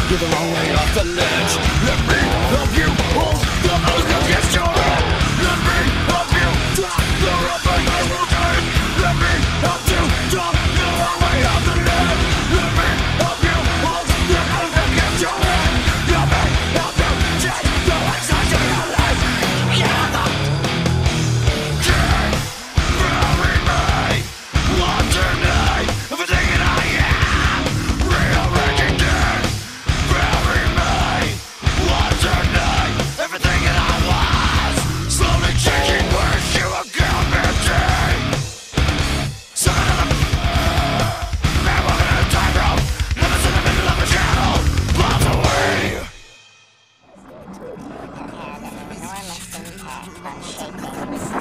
You're the wrong way off the ledge. Let me help you hold the mountain against your head. Let me help you drop the rope and I will take. Let me help you drop the wrong way off the ledge. Let me help you hold the mountain against your head. Let me help you change the inside of your life. You're the king, bury me. One tonight, everything that I am. Rearranging dead, bury me. One tonight, everything that I was. Slowly changing words you a girl empty. Son of a man walking in a tightrope. Limits in the middle of a channel. Miles away. Had an enormous impact on shaping